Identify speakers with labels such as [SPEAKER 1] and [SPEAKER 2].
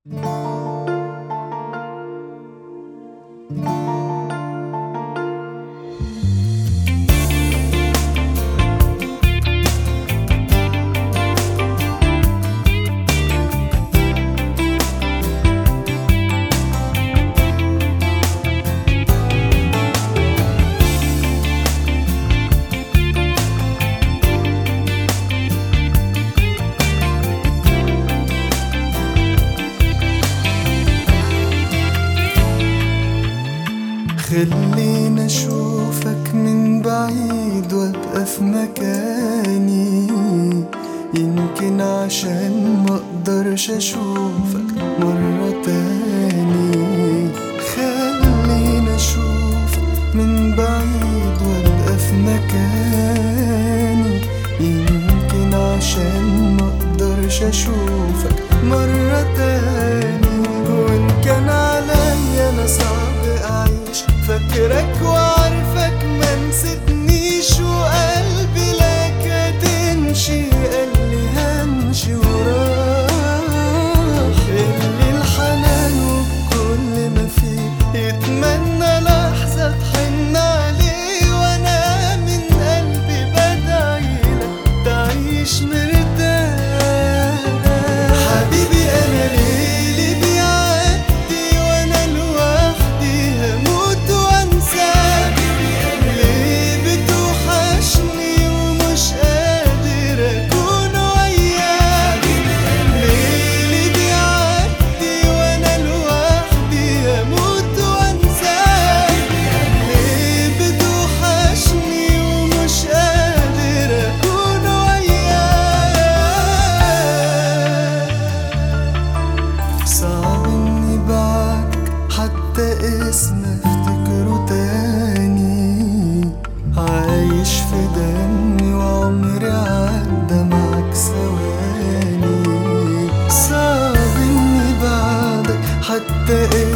[SPEAKER 1] خلينا اشوفك من بعيد وابقى في مكاني، يمكن عشان مقدرش اشوفك مرة تاني. خلينا اشوفك من بعيد وابقى في مكاني، يمكن عشان مقدرش اشوفك مرة تاني. وان كان عليا انا صعب اعيش فاكرك وعارفك ما نسيتنيش، وقلبي لك هتمشي قالي همشي وراح. اللي الحنان وكل ما فيه يتمنى لحظة تحن عليه، وانا من قلبي بدعيلك تعيش مرتاح. حبيبي انا ليلي بيعدي وانا لوحدي هموت وانساك، ليه بتوحشني ومش قادر اكون وياك. ليلي بيعدي وانا لوحدي هموت وانساك، ليه بتوحشني ومش قادر اكون وياك. صعب اني بعدك حتى اسم افتكره تاني، عايش في دمي وعمري عدى معاك ثواني. صعب اني بعدك حتى